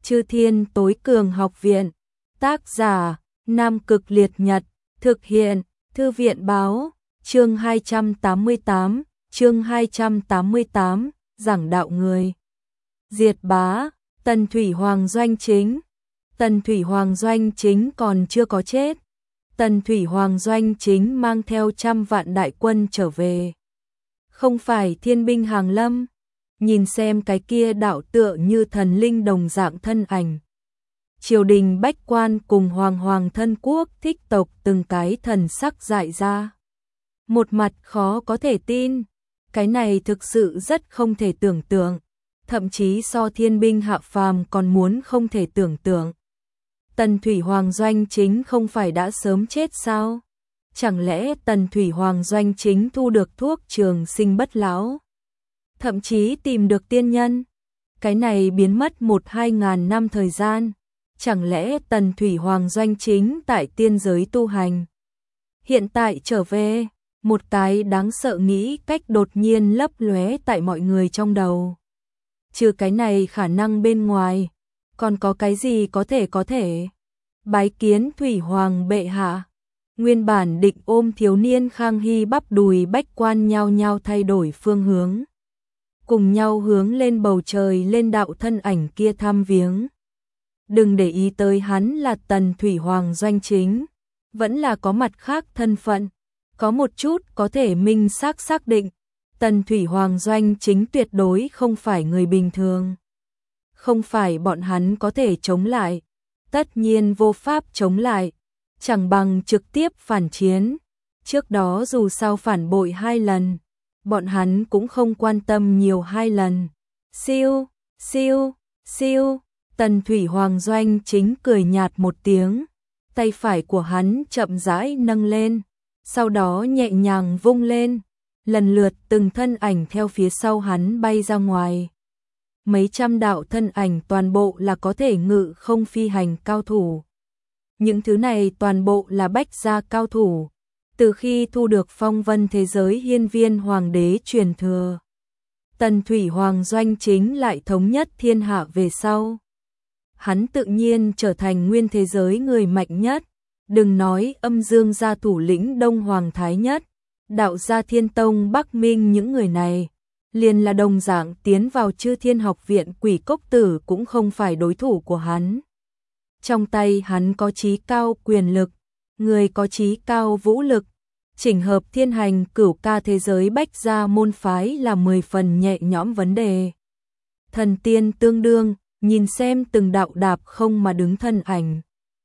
Chư Thiên Tối Cường Học Viện. Tác giả: Nam Cực Liệt Nhật. Thực hiện: Thư viện Báo. Chương 288, chương 288, giảng đạo người. Diệt bá, Tần Thủy Hoàng Doanh Chính. Tần Thủy Hoàng Doanh Chính còn chưa có chết. Tần Thủy Hoàng Doanh Chính mang theo 100 vạn đại quân trở về. Không phải thiên binh hàng lâm. Nhìn xem cái kia đạo tựa như thần linh đồng dạng thân ảnh. Triều đình bách quan cùng hoàng thân quốc thích tộc từng cái thần sắc dại ra. Một mặt khó có thể tin. Cái này thực sự rất không thể tưởng tượng. Thậm chí so thiên binh hạ phàm còn muốn không thể tưởng tượng. Tần Thủy Hoàng Doanh Chính không phải đã sớm chết sao? Chẳng lẽ Tần Thủy Hoàng Doanh Chính thu được thuốc trường sinh bất lão? Thậm chí tìm được tiên nhân? Cái này biến mất 1-2 ngàn năm thời gian. Chẳng lẽ Tần Thủy Hoàng Doanh Chính tại tiên giới tu hành? Hiện tại trở về, một cái đáng sợ nghĩ cách đột nhiên lấp lóe tại mọi người trong đầu. Trừ cái này khả năng bên ngoài, còn có cái gì có thể? Bái kiến Thủy Hoàng bệ hạ. Nguyên bản định ôm thiếu niên Khang Hy bắp đùi bách quan nhao nhao thay đổi phương hướng. Cùng nhau hướng lên bầu trời lên đạo thân ảnh kia thăm viếng. Đừng để ý tới hắn là Tần Thủy Hoàng Doanh Chính, vẫn là có mặt khác thân phận, có một chút có thể minh xác định, Tần Thủy Hoàng Doanh Chính tuyệt đối không phải người bình thường. Không phải bọn hắn có thể chống lại, tất nhiên vô pháp chống lại, chẳng bằng trực tiếp phản chiến. Trước đó dù sao phản bội 2 lần, bọn hắn cũng không quan tâm nhiều 2 lần. Siêu, Tần Thủy Hoàng Doanh Chính cười nhạt một tiếng, tay phải của hắn chậm rãi nâng lên, sau đó nhẹ nhàng vung lên, lần lượt từng thân ảnh theo phía sau hắn bay ra ngoài. Mấy trăm đạo thân ảnh toàn bộ là có thể ngự không phi hành cao thủ. Những thứ này toàn bộ là bách gia cao thủ, từ khi thu được phong vân thế giới hiên viên hoàng đế truyền thừa. Tần Thủy Hoàng Doanh Chính lại thống nhất thiên hạ về sau. Hắn tự nhiên trở thành nguyên thế giới người mạnh nhất, đừng nói âm dương gia thủ lĩnh Đông Hoàng Thái Nhất, đạo gia Thiên Tông Bắc Minh, những người này liền là đồng dạng tiến vào Chư Thiên Học Viện Quỷ Cốc Tử cũng không phải đối thủ của hắn. Trong tay hắn có chí cao quyền lực, người có chí cao vũ lực, chỉnh hợp thiên hành cửu ca thế giới bách gia môn phái là 10 phần nhẹ nhõm vấn đề. Thần tiên tương đương, nhìn xem từng đạo đạp không mà đứng thân ảnh.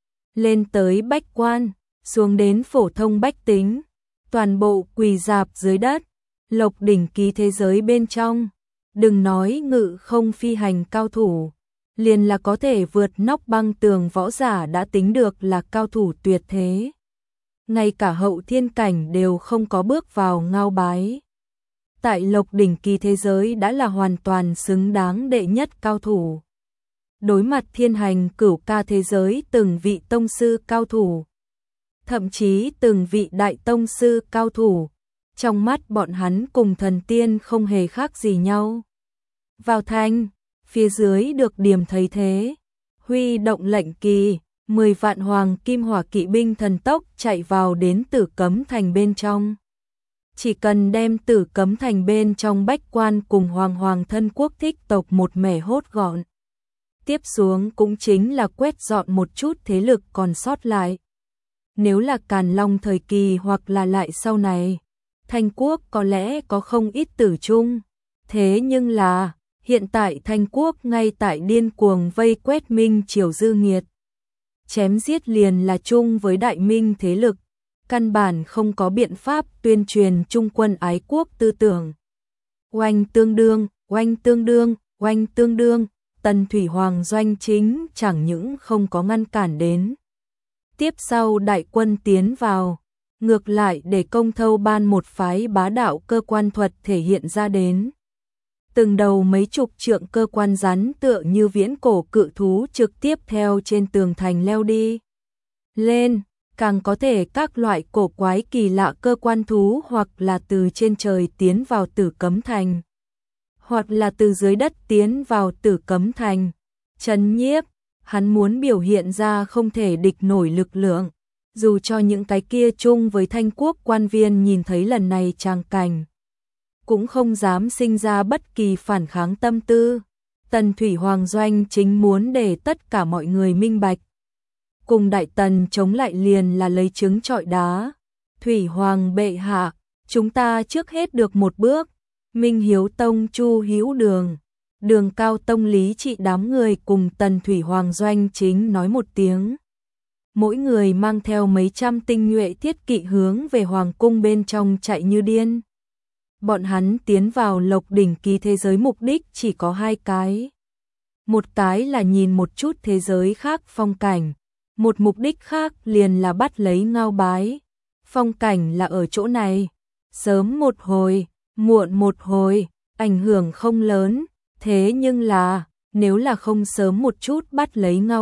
Lên tới bách quan, xuống đến phổ thông bách tính, toàn bộ quỳ dạp dưới đất, lộc đỉnh ký thế giới bên trong. Đừng nói ngự không phi hành cao thủ, liền là có thể vượt nóc băng tường võ giả đã tính được là cao thủ tuyệt thế. Ngay cả hậu thiên cảnh đều không có bước vào ngao bái. Tại lộc đỉnh kỳ thế giới đã là hoàn toàn xứng đáng đệ nhất cao thủ. Đối mặt thiên hành cửu ca thế giới từng vị tông sư cao thủ, thậm chí từng vị đại tông sư cao thủ, trong mắt bọn hắn cùng thần tiên không hề khác gì nhau. Vào thành, phía dưới được điểm thấy thế, huy động lệnh kỳ, 10 vạn hoàng kim hỏa kỵ binh thần tốc chạy vào đến Tử Cấm Thành bên trong. Chỉ cần đem Tử Cấm Thành bên trong bách quan cùng hoàng thân quốc thích tộc một mẻ hốt gọn. Tiếp xuống cũng chính là quét dọn một chút thế lực còn sót lại. Nếu là Càn Long thời kỳ hoặc là lại sau này, Thanh Quốc có lẽ có không ít tử chung. Thế nhưng là, hiện tại Thanh Quốc ngay tại điên cuồng vây quét Minh Triều dư nghiệt. Chém giết liền là chung với Đại Minh thế lực, căn bản không có biện pháp tuyên truyền trung quân ái quốc tư tưởng. Oanh tương đương, Tần Thủy Hoàng Doanh Chính chẳng những không có ngăn cản đến. Tiếp sau đại quân tiến vào, ngược lại để Công Thâu Ban một phái bá đạo cơ quan thuật thể hiện ra đến. Từng đầu mấy chục trượng cơ quan rắn tựa như viễn cổ cự thú trực tiếp theo trên tường thành leo đi lên, càng có thể các loại cổ quái kỳ lạ cơ quan thú hoặc là từ trên trời tiến vào Tử Cấm Thành, hoặc là từ dưới đất tiến vào Tử Cấm Thành. trấn nhiếp, hắn muốn biểu hiện ra không thể địch nổi lực lượng, dù cho những cái kia chung với Thanh Quốc quan viên nhìn thấy lần này tràng cảnh, cũng không dám sinh ra bất kỳ phản kháng tâm tư. Tần Thủy Hoàng Doanh chính muốn để tất cả mọi người minh bạch. Cùng Đại Tần chống lại liền là lấy trứng trọi đá. Thủy Hoàng bệ hạ, chúng ta trước hết được một bước. Minh Hiếu Tông Chu Hữu Đường, Đường Cao Tông Lý Trị đám người cùng Tần Thủy Hoàng Doanh chính nói một tiếng. Mỗi người mang theo mấy trăm tinh nhuệ thiết kỵ hướng về Hoàng cung bên trong chạy như điên. Bọn hắn tiến vào Lộc Đỉnh Kỳ thế giới mục đích chỉ có hai cái. Một cái là nhìn một chút thế giới khác phong cảnh, một mục đích khác liền là bắt lấy Ngao Bái. Phong cảnh là ở chỗ này, sớm một hồi, muộn một hồi, ảnh hưởng không lớn, thế nhưng là, nếu là không sớm một chút bắt lấy Ngao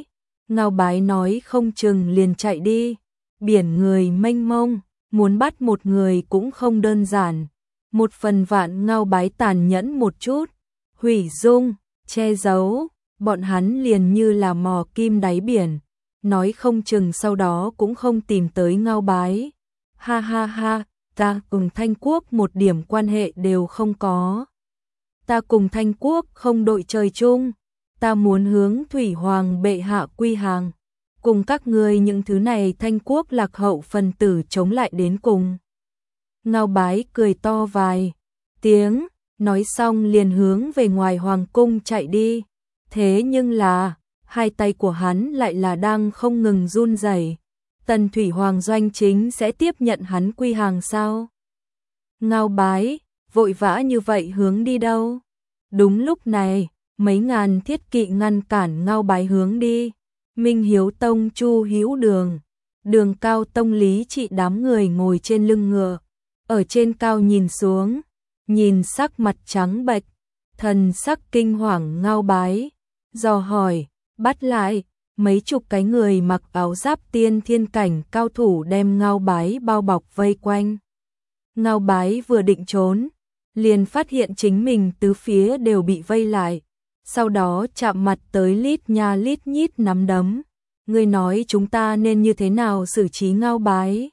Bái nói không chừng liền chạy đi. Biển người mênh mông, muốn bắt một người cũng không đơn giản. Một phần vạn Ngao Bái tàn nhẫn một chút, hủy dung, che giấu, bọn hắn liền như là mò kim đáy biển, nói không chừng sau đó cũng không tìm tới Ngao Bái. Ha ha ha, ta cùng Thanh Quốc một điểm quan hệ đều không có. Ta cùng Thanh Quốc không đội trời chung, ta muốn hướng Thủy Hoàng bệ hạ quy hàng, cùng các ngươi những thứ này Thanh Quốc lạc hậu phần tử chống lại đến cùng. Ngao Bái cười to vài tiếng, nói xong liền hướng về ngoài hoàng cung chạy đi. Thế nhưng là, hai tay của hắn lại là đang không ngừng run rẩy. Tần Thủy Hoàng Doanh chính sẽ tiếp nhận hắn quy hàng sao? Ngao Bái, vội vã như vậy hướng đi đâu? Đúng lúc này, mấy ngàn thiết kỵ ngăn cản Ngao Bái hướng đi. Minh Hiếu Tông Chu Hữu Đường, Đường Cao Tông Lý Trị đám người ngồi trên lưng ngựa, ở trên cao nhìn xuống, nhìn sắc mặt trắng bệch, thần sắc kinh hoàng Ngao Bái, dò hỏi, bắt lại. Mấy chục cái người mặc áo giáp tiên thiên cảnh cao thủ đem Ngao Bái bao bọc vây quanh. Ngao Bái vừa định trốn, liền phát hiện chính mình tứ phía đều bị vây lại, sau đó chạm mặt tới lít nha lít nhít nắm đấm. Ngươi nói chúng ta nên như thế nào xử trí Ngao Bái?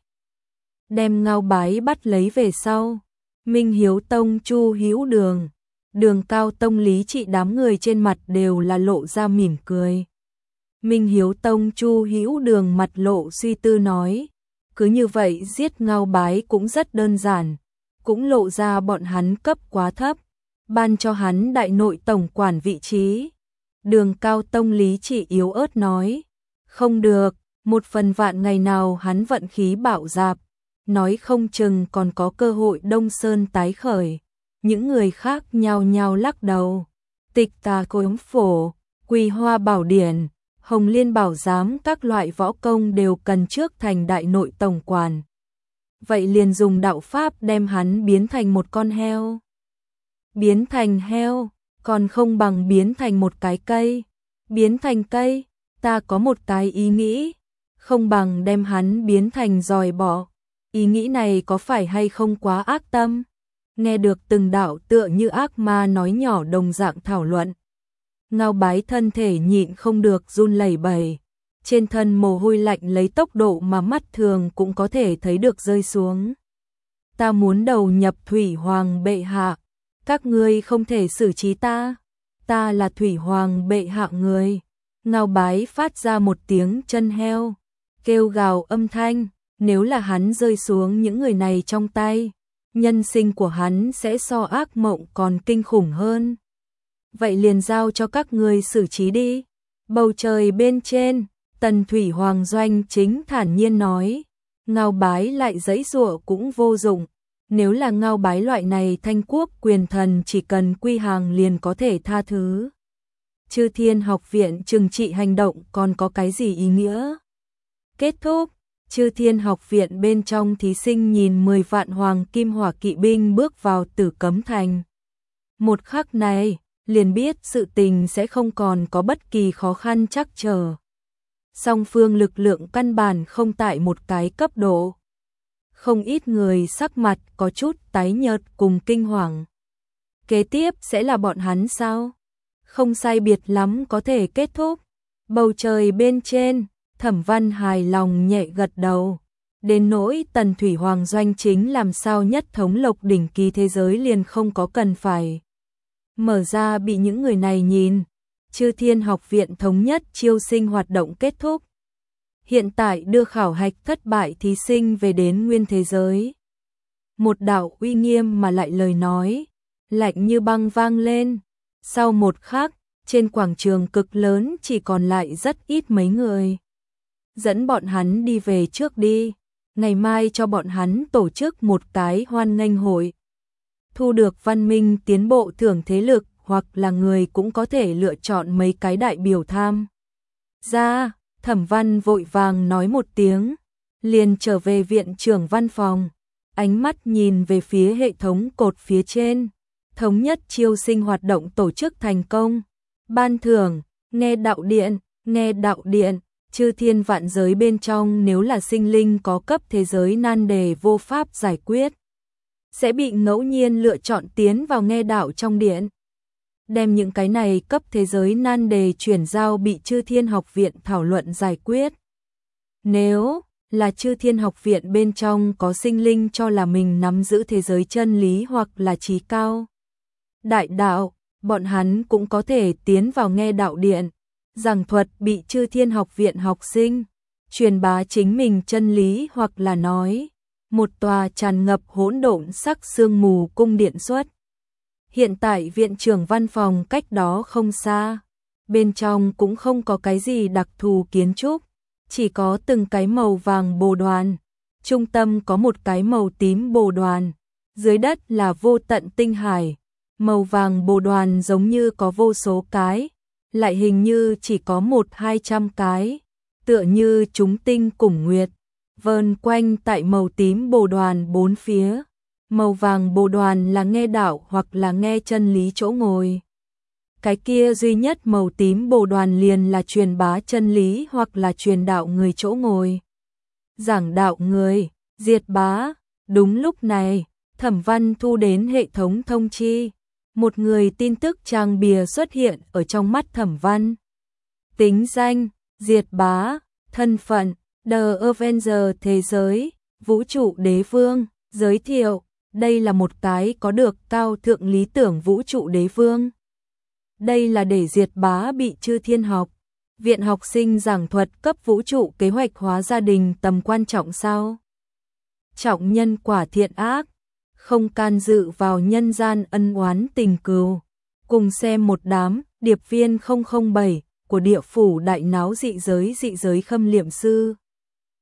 Đem Ngao Bái bắt lấy về sau, Minh Hiếu Tông Chu Hữu Đường, Đường Cao Tông Lý Trị đám người trên mặt đều là lộ ra mỉm cười. Minh Hiếu Tông Chu Hữu Đường mặt lộ suy tư nói, cứ như vậy giết Ngao Bái cũng rất đơn giản, cũng lộ ra bọn hắn cấp quá thấp, ban cho hắn đại nội tổng quản vị trí. Đường Cao Tông Lý Trị yếu ớt nói, không được, một phần vạn ngày nào hắn vận khí bạo dạp, nói không chừng còn có cơ hội Đông Sơn tái khởi. Những người khác nhao nhao lắc đầu. Tịch Tà Cối Phổ, Quỳ Hoa Bảo Điển, Hồng Liên Bảo Giám các loại võ công đều cần trước thành đại nội tổng quản. Vậy liền dùng đạo pháp đem hắn biến thành một con heo. Biến thành heo, còn không bằng biến thành một cái cây. Biến thành cây, ta có một cái ý nghĩ, không bằng đem hắn biến thành giòi bọ. Ý nghĩ này có phải hay không quá ác tâm? Nghe được từng đạo tựa như ác ma nói nhỏ đồng dạng thảo luận. Ngao Bái thân thể nhịn không được run lẩy bẩy, trên thân mồ hôi lạnh lấy tốc độ mà mắt thường cũng có thể thấy được rơi xuống. Ta muốn đầu nhập Thủy Hoàng bệ hạ, các ngươi không thể xử trí ta là Thủy Hoàng bệ hạ người. Ngao Bái phát ra một tiếng chân heo, kêu gào âm thanh, nếu là hắn rơi xuống những người này trong tay, nhân sinh của hắn sẽ so ác mộng còn kinh khủng hơn. Vậy liền giao cho các ngươi xử trí đi. Bầu trời bên trên, Tần Thủy Hoàng Doanh chính thản nhiên nói, Ngao Bái lại giãy giụa cũng vô dụng. Nếu là Ngao Bái loại này Thanh Quốc quyền thần chỉ cần quy hàng liền có thể tha thứ. Chư Thiên Học viện trừng trị hành động còn có cái gì ý nghĩa? Kết thúc, Chư Thiên Học viện bên trong thí sinh nhìn 10 vạn hoàng kim hỏa kỵ binh bước vào Tử Cấm Thành. Một khắc này, liền biết sự tình sẽ không còn có bất kỳ khó khăn trắc trở. Song phương lực lượng căn bản không tại một cái cấp độ. Không ít người sắc mặt có chút tái nhợt cùng kinh hoàng. Kế tiếp sẽ là bọn hắn sao? không sai biệt lắm có thể kết thúc. Bầu trời bên trên, Thẩm Văn hài lòng nhẹ gật đầu. Đến nỗi Tần Thủy Hoàng doanh chính làm sao nhất thống Lộc Đỉnh Kỳ thế giới liền không có cần phải mở ra bị những người này nhìn. Chư Thiên Học viện thống nhất chiêu sinh hoạt động kết thúc. Hiện tại đưa khảo hạch thất bại thí sinh về đến nguyên thế giới. Một đạo uy nghiêm mà lại lời nói, lạnh như băng vang lên. Sau một khắc, trên quảng trường cực lớn chỉ còn lại rất ít mấy người. Dẫn bọn hắn đi về trước đi, ngày mai cho bọn hắn tổ chức một cái hoan nghênh hội. Thu được văn minh tiến bộ thưởng thế lực hoặc là người cũng có thể lựa chọn mấy cái đại biểu tham gia. Thẩm Văn vội vàng nói một tiếng, liền trở về viện trưởng văn phòng, ánh mắt nhìn về phía hệ thống cột phía trên. Thống nhất chiêu sinh hoạt động tổ chức thành công. Ban thưởng, nghe đạo điện, chư thiên vạn giới bên trong nếu là sinh linh có cấp thế giới nan đề vô pháp giải quyết, sẽ bị ngẫu nhiên lựa chọn tiến vào nghe đạo trong điện. Đem những cái này cấp thế giới nan đề chuyển giao bị chư thiên học viện thảo luận giải quyết. Nếu là chư thiên học viện bên trong có sinh linh cho là mình nắm giữ thế giới chân lý hoặc là trí cao đại đạo, bọn hắn cũng có thể tiến vào nghe đạo điện, giảng thuật bị chư thiên học viện học sinh, truyền bá chính mình chân lý hoặc là nói, một tòa tràn ngập hỗn độn sắc sương mù cung điện xuất. Hiện tại viện trưởng văn phòng cách đó không xa, bên trong cũng không có cái gì đặc thù kiến trúc, chỉ có từng cái màu vàng bồ đoàn, trung tâm có một cái màu tím bồ đoàn, dưới đất là vô tận tinh hải. Màu vàng bồ đoàn giống như có vô số cái, lại hình như chỉ có 100-200 cái, tựa như chúng tinh cùng nguyệt, vờn quanh tại màu tím bồ đoàn bốn phía. Màu vàng bồ đoàn là nghe đạo hoặc là nghe chân lý chỗ ngồi. Cái kia duy nhất màu tím bồ đoàn liền là truyền bá chân lý hoặc là truyền đạo người chỗ ngồi. Giảng đạo người, diệt bá. Đúng lúc này, Thẩm Văn thu đến hệ thống thông chi. Một người tin tức trang bìa xuất hiện ở trong mắt Thẩm Văn. Tính danh, diệt bá, thân phận, The Avenger thế giới, vũ trụ đế vương, giới thiệu, đây là một cái có được cao thượng lý tưởng vũ trụ đế vương. Đây là để diệt bá bị chư thiên học viện học sinh giảng thuật cấp vũ trụ kế hoạch hóa gia đình tầm quan trọng sao? Trọng nhân quả thiện ác, không can dự vào nhân gian ân oán tình cừu. Cùng xem một đám điệp viên 007 của địa phủ đại náo dị giới khâm liệm sư.